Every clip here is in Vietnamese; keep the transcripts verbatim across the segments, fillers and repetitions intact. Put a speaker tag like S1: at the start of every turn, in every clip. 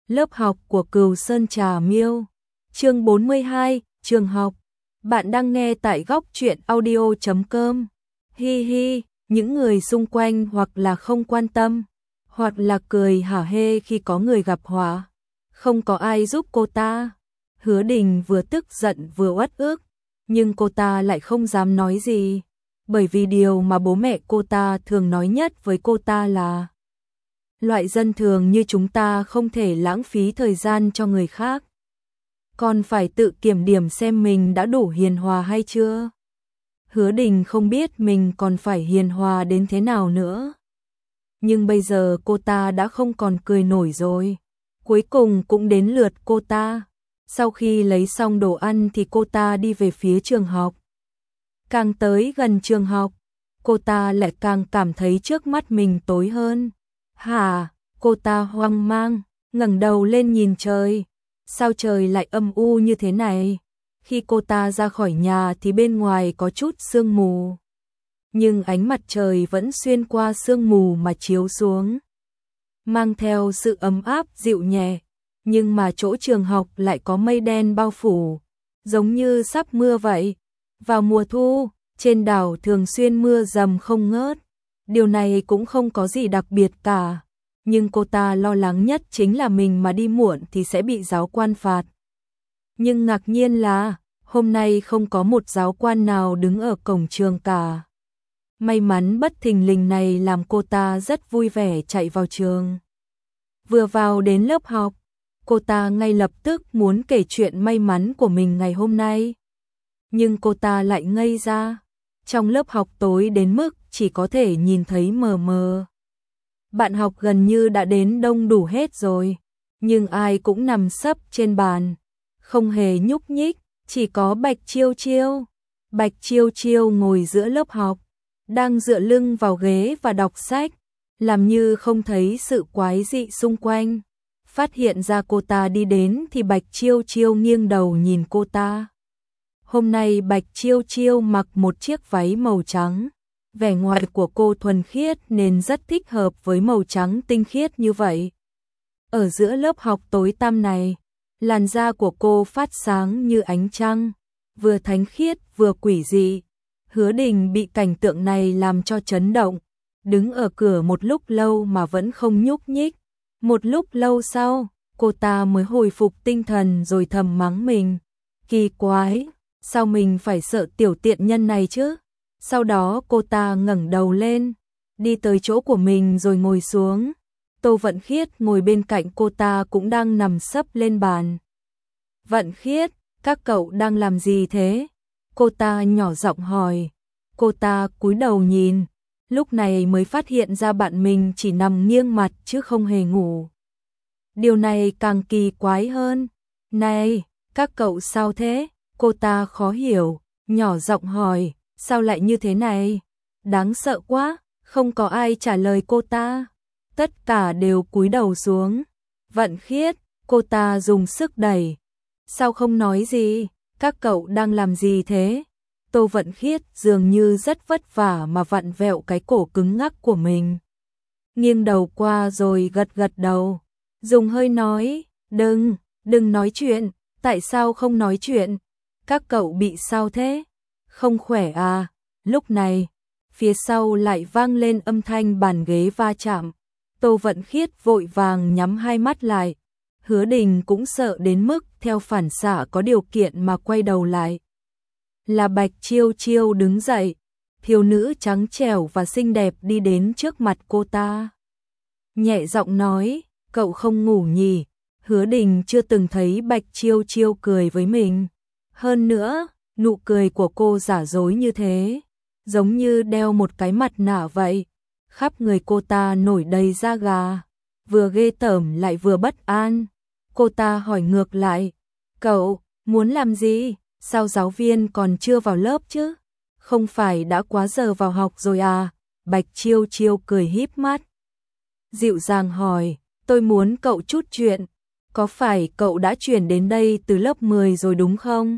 S1: Lớp học của Cừu Sơn Trà Miêu. Chương bốn mươi hai, trường học. Bạn đang nghe tại góc truyện audio chấm com. Hi hi, những người xung quanh hoặc là không quan tâm, hoặc là cười hả hê khi có người gặp họa. Không có ai giúp cô ta. Hứa Đình vừa tức giận vừa uất ức, nhưng cô ta lại không dám nói gì, bởi vì điều mà bố mẹ cô ta thường nói nhất với cô ta là loại dân thường như chúng ta không thể lãng phí thời gian cho người khác, còn phải tự kiểm điểm xem mình đã đủ hiền hòa hay chưa. Hứa Đình không biết mình còn phải hiền hòa đến thế nào nữa. Nhưng bây giờ cô ta đã không còn cười nổi rồi. Cuối cùng cũng đến lượt cô ta. Sau khi lấy xong đồ ăn thì cô ta đi về phía trường học. Càng tới gần trường học, cô ta lại càng cảm thấy trước mắt mình tối hơn. Hả? Cô ta hoang mang, ngẩng đầu lên nhìn trời. Sao trời lại âm u như thế này? Khi cô ta ra khỏi nhà thì bên ngoài có chút sương mù, nhưng ánh mặt trời vẫn xuyên qua sương mù mà chiếu xuống, mang theo sự ấm áp dịu nhẹ. Nhưng mà chỗ trường học lại có mây đen bao phủ, giống như sắp mưa vậy. Vào mùa thu, trên đảo thường xuyên mưa dầm không ngớt. Điều này cũng không có gì đặc biệt cả, nhưng cô ta lo lắng nhất chính là mình mà đi muộn thì sẽ bị giáo quan phạt. Nhưng ngạc nhiên là hôm nay không có một giáo quan nào đứng ở cổng trường cả. May mắn bất thình lình này làm cô ta rất vui vẻ chạy vào trường. Vừa vào đến lớp học, cô ta ngay lập tức muốn kể chuyện may mắn của mình ngày hôm nay. Nhưng cô ta lại ngây ra. Trong lớp học tối đến mức chỉ có thể nhìn thấy mờ mờ. Bạn học gần như đã đến đông đủ hết rồi, nhưng ai cũng nằm sấp trên bàn, không hề nhúc nhích, chỉ có Bạch Chiêu Chiêu. Bạch Chiêu Chiêu ngồi giữa lớp học, đang dựa lưng vào ghế và đọc sách, làm như không thấy sự quái dị xung quanh. Phát hiện ra cô ta đi đến thì Bạch Chiêu Chiêu nghiêng đầu nhìn cô ta. Hôm nay Bạch Chiêu Chiêu mặc một chiếc váy màu trắng. Vẻ ngoài của cô thuần khiết nên rất thích hợp với màu trắng tinh khiết như vậy. Ở giữa lớp học tối tăm này, làn da của cô phát sáng như ánh trăng, vừa thánh khiết vừa quỷ dị. Hứa Đình bị cảnh tượng này làm cho chấn động, đứng ở cửa một lúc lâu mà vẫn không nhúc nhích. Một lúc lâu sau, cô ta mới hồi phục tinh thần rồi thầm mắng mình. Kỳ quái, sao mình phải sợ tiểu tiện nhân này chứ? Sau đó cô ta ngẩng đầu lên, đi tới chỗ của mình rồi ngồi xuống. Tô Vận Khiết ngồi bên cạnh cô ta cũng đang nằm sấp lên bàn. Vận Khiết, các cậu đang làm gì thế? Cô ta nhỏ giọng hỏi. Cô ta cúi đầu nhìn, lúc này mới phát hiện ra bạn mình chỉ nằm nghiêng mặt chứ không hề ngủ. Điều này càng kỳ quái hơn. Này, các cậu sao thế? Cô ta khó hiểu, nhỏ giọng hỏi. Sao lại như thế này? Đáng sợ quá, không có ai trả lời cô ta. Tất cả đều cúi đầu xuống. Vận Khiết, cô ta dùng sức đẩy. Sao không nói gì? Các cậu đang làm gì thế? Tô Vận Khiết dường như rất vất vả mà vặn vẹo cái cổ cứng ngắc của mình. Nghiêng đầu qua rồi gật gật đầu. Dùng hơi nói, đừng, đừng nói chuyện. Tại sao không nói chuyện? Các cậu bị sao thế? Không khỏe à? Lúc này, phía sau lại vang lên âm thanh bàn ghế va chạm. Tô Vận Khiết vội vàng nhắm hai mắt lại. Hứa Đình cũng sợ đến mức theo phản xạ có điều kiện mà quay đầu lại. Là Bạch Chiêu Chiêu đứng dậy, thiếu nữ trắng trẻo và xinh đẹp đi đến trước mặt cô ta. Nhẹ giọng nói, cậu không ngủ nhỉ? Hứa Đình chưa từng thấy Bạch Chiêu Chiêu cười với mình. Hơn nữa, nụ cười của cô giả dối như thế, giống như đeo một cái mặt nạ vậy. Khắp người cô ta nổi đầy da gà, vừa ghê tởm lại vừa bất an. Cô ta hỏi ngược lại, cậu, muốn làm gì? Sao giáo viên còn chưa vào lớp chứ? Không phải đã quá giờ vào học rồi à? Bạch Chiêu Chiêu cười híp mắt, dịu dàng hỏi, tôi muốn cậu chút chuyện. Có phải cậu đã chuyển đến đây từ lớp mười rồi đúng không?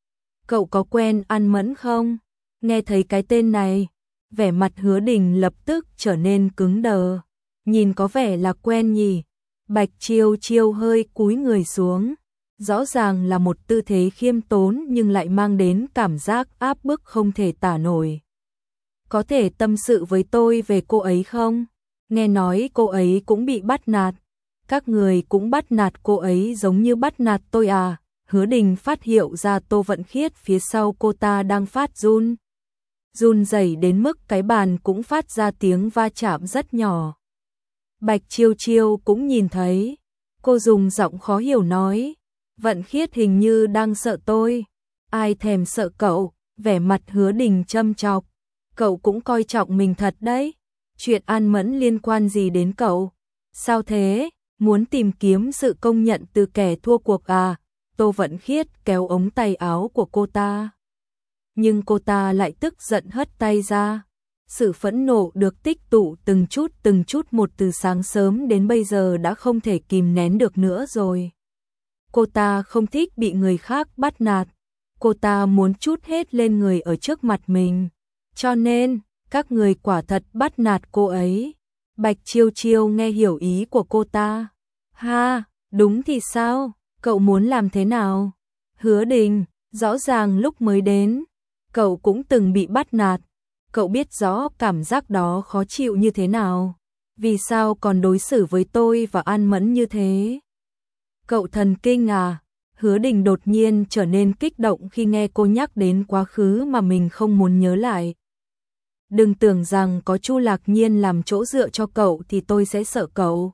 S1: Cậu có quen An Mẫn không? Nghe thấy cái tên này, vẻ mặt Hứa Đình lập tức trở nên cứng đờ. Nhìn có vẻ là quen nhỉ? Bạch Chiêu Chiêu hơi cúi người xuống, rõ ràng là một tư thế khiêm tốn nhưng lại mang đến cảm giác áp bức không thể tả nổi. Có thể tâm sự với tôi về cô ấy không? Nghe nói cô ấy cũng bị bắt nạt. Các người cũng bắt nạt cô ấy giống như bắt nạt tôi à? Hứa Đình phát hiệu ra Tô Vận Khiết phía sau cô ta đang phát run. Run rẩy đến mức cái bàn cũng phát ra tiếng va chạm rất nhỏ. Bạch Chiêu Chiêu cũng nhìn thấy. Cô dùng giọng khó hiểu nói. Vận Khiết hình như đang sợ tôi. Ai thèm sợ cậu? Vẻ mặt Hứa Đình châm chọc. Cậu cũng coi trọng mình thật đấy. Chuyện An Mẫn liên quan gì đến cậu? Sao thế? Muốn tìm kiếm sự công nhận từ kẻ thua cuộc à? Tô Vận Khiết kéo ống tay áo của cô ta. Nhưng cô ta lại tức giận hất tay ra. Sự phẫn nộ được tích tụ từng chút từng chút một từ sáng sớm đến bây giờ đã không thể kìm nén được nữa rồi. Cô ta không thích bị người khác bắt nạt. Cô ta muốn trút hết lên người ở trước mặt mình. Cho nên, các người quả thật bắt nạt cô ấy. Bạch Chiêu Chiêu nghe hiểu ý của cô ta. Ha, đúng thì sao? Cậu muốn làm thế nào? Hứa Đình, rõ ràng lúc mới đến, cậu cũng từng bị bắt nạt. Cậu biết rõ cảm giác đó khó chịu như thế nào. Vì sao còn đối xử với tôi và An Mẫn như thế? Cậu thần kinh à? Hứa Đình đột nhiên trở nên kích động khi nghe cô nhắc đến quá khứ mà mình không muốn nhớ lại. Đừng tưởng rằng có Chu Lạc Nhiên làm chỗ dựa cho cậu thì tôi sẽ sợ cậu.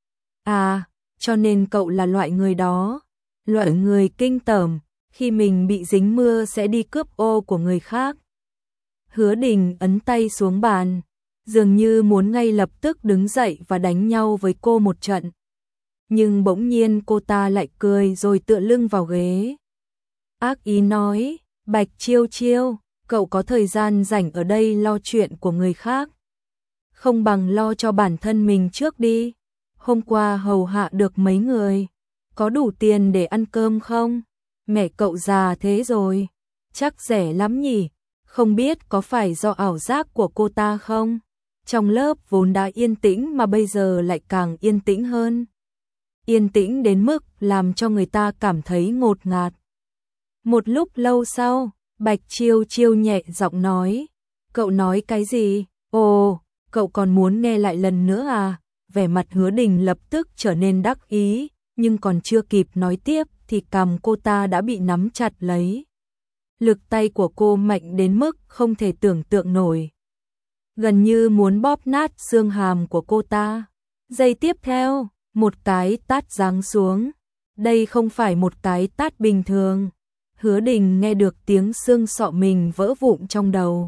S1: À, cho nên cậu là loại người đó. Loại người kinh tởm, khi mình bị dính mưa sẽ đi cướp ô của người khác. Hứa Đình ấn tay xuống bàn, dường như muốn ngay lập tức đứng dậy và đánh nhau với cô một trận. Nhưng bỗng nhiên cô ta lại cười rồi tựa lưng vào ghế. Ác ý nói, Bạch Chiêu Chiêu, cậu có thời gian rảnh ở đây lo chuyện của người khác. Không bằng lo cho bản thân mình trước đi. Hôm qua hầu hạ được mấy người. Có đủ tiền để ăn cơm không? Mẹ cậu già thế rồi. Chắc rẻ lắm nhỉ? Không biết có phải do ảo giác của cô ta không? Trong lớp vốn đã yên tĩnh mà bây giờ lại càng yên tĩnh hơn. Yên tĩnh đến mức làm cho người ta cảm thấy ngột ngạt. Một lúc lâu sau, Bạch Chiêu Chiêu nhẹ giọng nói. Cậu nói cái gì? Ồ, cậu còn muốn nghe lại lần nữa à? Vẻ mặt Hứa Đình lập tức trở nên đắc ý, nhưng còn chưa kịp nói tiếp thì cằm cô ta đã bị nắm chặt lấy. Lực tay của cô mạnh đến mức không thể tưởng tượng nổi. Gần như muốn bóp nát xương hàm của cô ta. Giây tiếp theo, một cái tát giáng xuống. Đây không phải một cái tát bình thường. Hứa Đình nghe được tiếng xương sọ mình vỡ vụn trong đầu.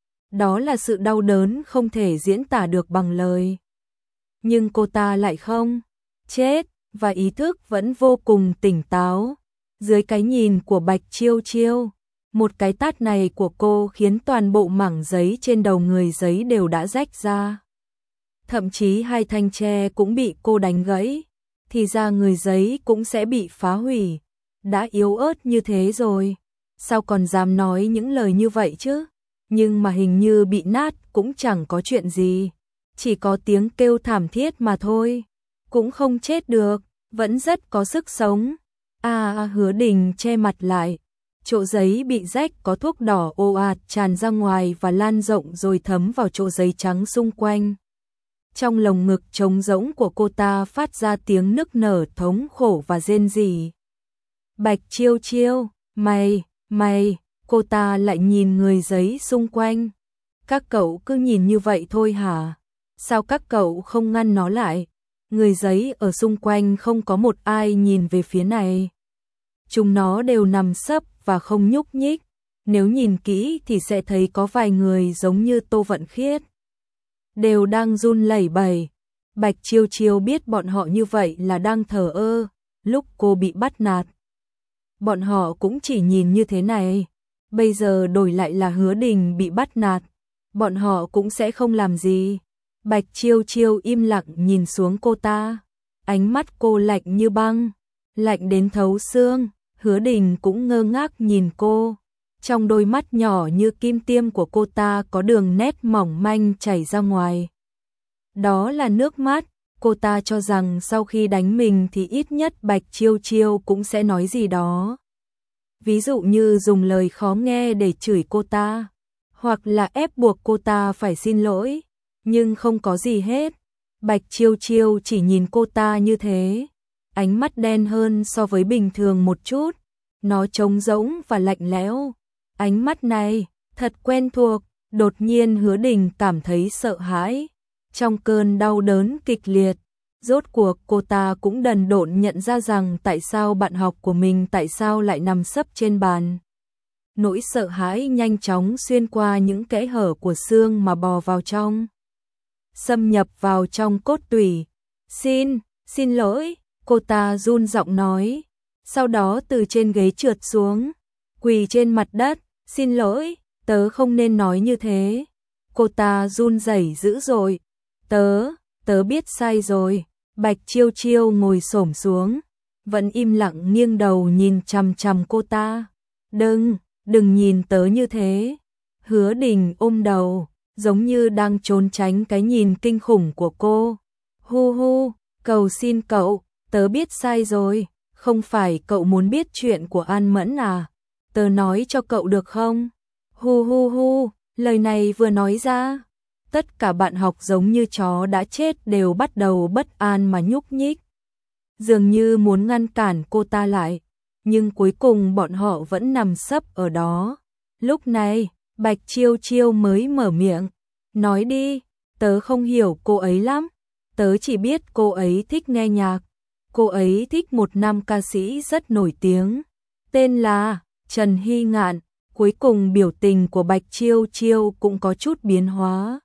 S1: Đó là sự đau đớn không thể diễn tả được bằng lời. Nhưng cô ta lại không chết và ý thức vẫn vô cùng tỉnh táo. Dưới cái nhìn của Bạch Chiêu Chiêu, một cái tát này của cô khiến toàn bộ mảng giấy trên đầu người giấy đều đã rách ra. Thậm chí hai thanh tre cũng bị cô đánh gãy, thì ra người giấy cũng sẽ bị phá hủy. Đã yếu ớt như thế rồi, sao còn dám nói những lời như vậy chứ? Nhưng mà hình như bị nát cũng chẳng có chuyện gì. Chỉ có tiếng kêu thảm thiết mà thôi. Cũng không chết được, vẫn rất có sức sống. À, à Hứa Đình che mặt lại. Chỗ giấy bị rách có thuốc đỏ ồ ạt tràn ra ngoài và lan rộng rồi thấm vào chỗ giấy trắng xung quanh. Trong lồng ngực trống rỗng của cô ta phát ra tiếng nức nở thống khổ và rên rỉ. Bạch Chiêu Chiêu, mày, mày, cô ta lại nhìn người giấy xung quanh. Các cậu cứ nhìn như vậy thôi hả? Sao các cậu không ngăn nó lại? Người giấy ở xung quanh không có một ai nhìn về phía này. Chúng nó đều nằm sấp và không nhúc nhích. Nếu nhìn kỹ thì sẽ thấy có vài người giống như Tô Vận Khiết. Đều đang run lẩy bẩy. Bạch Chiêu Chiêu biết bọn họ như vậy là đang thờ ơ. Lúc cô bị bắt nạt, bọn họ cũng chỉ nhìn như thế này. Bây giờ đổi lại là Hứa Đình bị bắt nạt, bọn họ cũng sẽ không làm gì. Bạch Chiêu Chiêu im lặng nhìn xuống cô ta. Ánh mắt cô lạnh như băng, lạnh đến thấu xương. Hứa Đình cũng ngơ ngác nhìn cô. Trong đôi mắt nhỏ như kim tiêm của cô ta có đường nét mỏng manh chảy ra ngoài. Đó là nước mắt. Cô ta cho rằng sau khi đánh mình thì ít nhất Bạch Chiêu Chiêu cũng sẽ nói gì đó. Ví dụ như dùng lời khó nghe để chửi cô ta, hoặc là ép buộc cô ta phải xin lỗi, nhưng không có gì hết. Bạch Chiêu Chiêu chỉ nhìn cô ta như thế, ánh mắt đen hơn so với bình thường một chút, nó trống rỗng và lạnh lẽo. Ánh mắt này, thật quen thuộc, đột nhiên Hứa Đình cảm thấy sợ hãi. Trong cơn đau đớn kịch liệt, rốt cuộc cô ta cũng đần độn nhận ra rằng tại sao bạn học của mình tại sao lại nằm sấp trên bàn. Nỗi sợ hãi nhanh chóng xuyên qua những kẽ hở của xương mà bò vào trong, xâm nhập vào trong cốt tủy. Xin, xin lỗi, cô ta run giọng nói, sau đó từ trên ghế trượt xuống, quỳ trên mặt đất, xin lỗi, tớ không nên nói như thế. Cô ta run rẩy dữ dội, tớ, tớ biết sai rồi. Bạch Chiêu Chiêu ngồi xổm xuống, vẫn im lặng nghiêng đầu nhìn chằm chằm cô ta. Đừng, đừng nhìn tớ như thế. Hứa Đình ôm đầu, giống như đang trốn tránh cái nhìn kinh khủng của cô. Hu hu, cầu xin cậu, tớ biết sai rồi, không phải cậu muốn biết chuyện của An Mẫn à? Tớ nói cho cậu được không? Hu hu hu, lời này vừa nói ra, tất cả bạn học giống như chó đã chết đều bắt đầu bất an mà nhúc nhích, dường như muốn ngăn cản cô ta lại, nhưng cuối cùng bọn họ vẫn nằm sấp ở đó. Lúc này, Bạch Chiêu Chiêu mới mở miệng, nói đi, tớ không hiểu cô ấy lắm, tớ chỉ biết cô ấy thích nghe nhạc, cô ấy thích một nam ca sĩ rất nổi tiếng, tên là Trần Hy Ngạn. Cuối cùng biểu tình của Bạch Chiêu Chiêu cũng có chút biến hóa.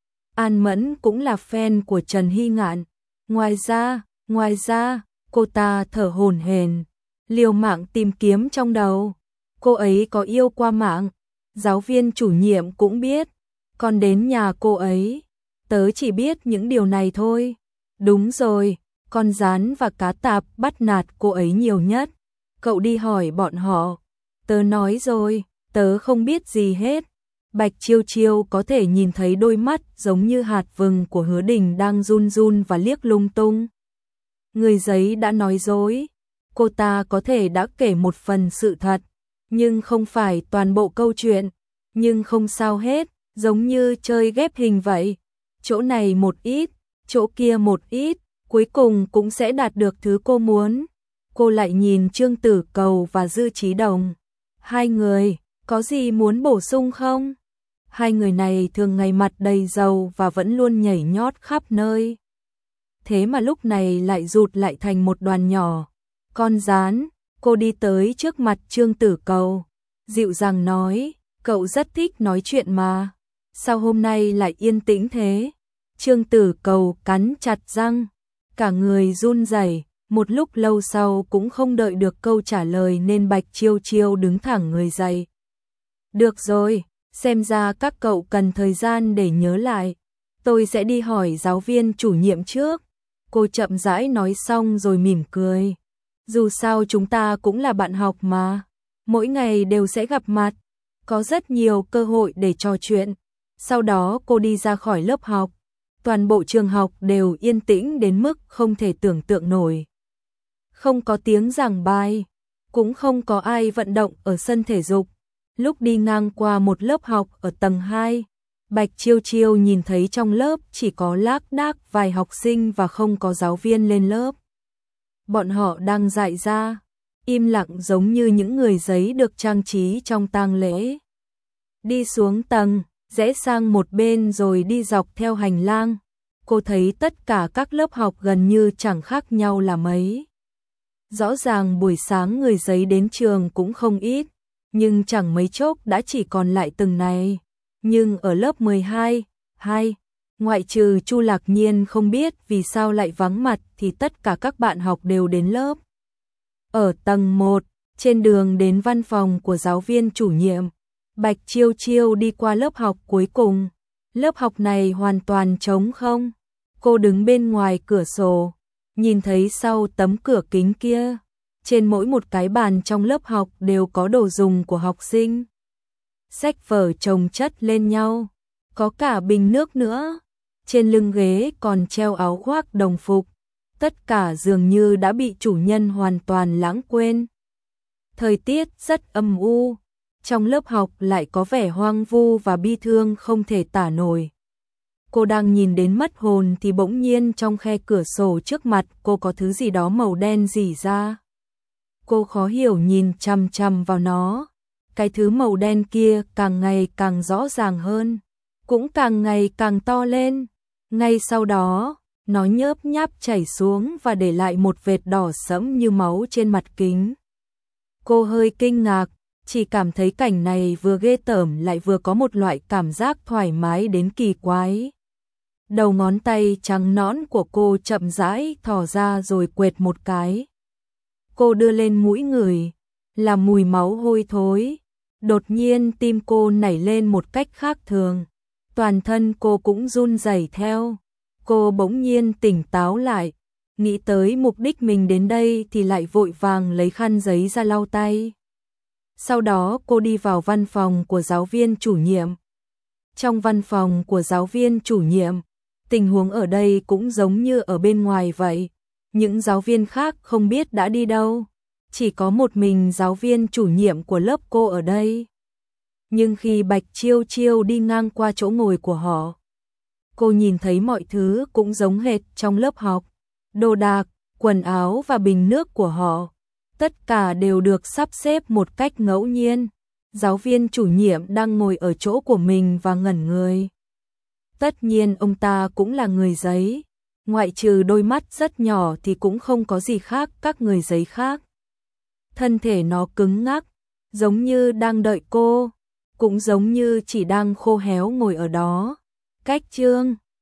S1: An Mẫn cũng là fan của Trần Hy Ngạn. Ngoài ra, ngoài ra, cô ta thở hổn hển, liều mạng tìm kiếm trong đầu. Cô ấy có yêu qua mạng, giáo viên chủ nhiệm cũng biết, còn đến nhà cô ấy. Tớ chỉ biết những điều này thôi. Đúng rồi, con gián và cá tạp bắt nạt cô ấy nhiều nhất. Cậu đi hỏi bọn họ. Tớ nói rồi, tớ không biết gì hết. Bạch Chiêu Chiêu có thể nhìn thấy đôi mắt giống như hạt vừng của Hứa Đình đang run run và liếc lung tung. Người giấy đã nói dối, cô ta có thể đã kể một phần sự thật, nhưng không phải toàn bộ câu chuyện, nhưng không sao hết, giống như chơi ghép hình vậy. Chỗ này một ít, chỗ kia một ít, cuối cùng cũng sẽ đạt được thứ cô muốn. Cô lại nhìn Trương Tử Cầu và Dư Chí Đồng. Hai người, có gì muốn bổ sung không? Hai người này thường ngày mặt đầy dầu và vẫn luôn nhảy nhót khắp nơi. Thế mà lúc này lại rụt lại thành một đoàn nhỏ. Con gián, cô đi tới trước mặt Trương Tử Cầu, dịu dàng nói, cậu rất thích nói chuyện mà. Sao hôm nay lại yên tĩnh thế? Trương Tử Cầu cắn chặt răng, cả người run rẩy. Một lúc lâu sau cũng không đợi được câu trả lời nên Bạch Chiêu Chiêu đứng thẳng người dậy. Được rồi, xem ra các cậu cần thời gian để nhớ lại. Tôi sẽ đi hỏi giáo viên chủ nhiệm trước. Cô chậm rãi nói xong rồi mỉm cười. Dù sao chúng ta cũng là bạn học mà. Mỗi ngày đều sẽ gặp mặt. Có rất nhiều cơ hội để trò chuyện. Sau đó cô đi ra khỏi lớp học. Toàn bộ trường học đều yên tĩnh đến mức không thể tưởng tượng nổi. Không có tiếng giảng bài, cũng không có ai vận động ở sân thể dục. Lúc đi ngang qua một lớp học ở tầng hai, Bạch Chiêu Chiêu nhìn thấy trong lớp chỉ có lác đác vài học sinh và không có giáo viên lên lớp. Bọn họ đang dại ra, im lặng giống như những người giấy được trang trí trong tang lễ. Đi xuống tầng, rẽ sang một bên rồi đi dọc theo hành lang. Cô thấy tất cả các lớp học gần như chẳng khác nhau là mấy. Rõ ràng buổi sáng người giấy đến trường cũng không ít, nhưng chẳng mấy chốc đã chỉ còn lại từng này. Nhưng ở lớp mười hai, hai, ngoại trừ Chu Lạc Nhiên không biết vì sao lại vắng mặt thì tất cả các bạn học đều đến lớp. Ở tầng một, trên đường đến văn phòng của giáo viên chủ nhiệm, Bạch Chiêu Chiêu đi qua lớp học cuối cùng. Lớp học này hoàn toàn trống không. Cô đứng bên ngoài cửa sổ, nhìn thấy sau tấm cửa kính kia, trên mỗi một cái bàn trong lớp học đều có đồ dùng của học sinh. Sách vở chồng chất lên nhau, có cả bình nước nữa. trên lưng ghế còn treo áo khoác đồng phục, tất cả dường như đã bị chủ nhân hoàn toàn lãng quên. Thời tiết rất âm u, trong lớp học lại có vẻ hoang vu và bi thương không thể tả nổi. Cô đang nhìn đến mất hồn thì bỗng nhiên trong khe cửa sổ trước mặt cô có thứ gì đó màu đen rỉ ra. Cô khó hiểu nhìn chằm chằm vào nó. Cái thứ màu đen kia càng ngày càng rõ ràng hơn, cũng càng ngày càng to lên. Ngay sau đó, nó nhớp nháp chảy xuống và để lại một vệt đỏ sẫm như máu trên mặt kính. Cô hơi kinh ngạc, chỉ cảm thấy cảnh này vừa ghê tởm lại vừa có một loại cảm giác thoải mái đến kỳ quái. Đầu ngón tay trắng nõn của cô chậm rãi thò ra rồi quệt một cái. Cô đưa lên mũi ngửi, là mùi máu hôi thối. Đột nhiên tim cô nảy lên một cách khác thường. Toàn thân cô cũng run rẩy theo. Cô bỗng nhiên tỉnh táo lại, nghĩ tới mục đích mình đến đây thì lại vội vàng lấy khăn giấy ra lau tay. Sau đó cô đi vào văn phòng của giáo viên chủ nhiệm. Trong văn phòng của giáo viên chủ nhiệm, tình huống ở đây cũng giống như ở bên ngoài vậy. Những giáo viên khác không biết đã đi đâu. Chỉ có một mình giáo viên chủ nhiệm của lớp cô ở đây. Nhưng khi Bạch Chiêu Chiêu đi ngang qua chỗ ngồi của họ, cô nhìn thấy mọi thứ cũng giống hệt trong lớp học. Đồ đạc, quần áo và bình nước của họ, tất cả đều được sắp xếp một cách ngẫu nhiên. Giáo viên chủ nhiệm đang ngồi ở chỗ của mình và ngẩn người. Tất nhiên ông ta cũng là người giấy, ngoại trừ đôi mắt rất nhỏ thì cũng không có gì khác các người giấy khác. Thân thể nó cứng ngắc, giống như đang đợi cô, cũng giống như chỉ đang khô héo ngồi ở đó. Cách chương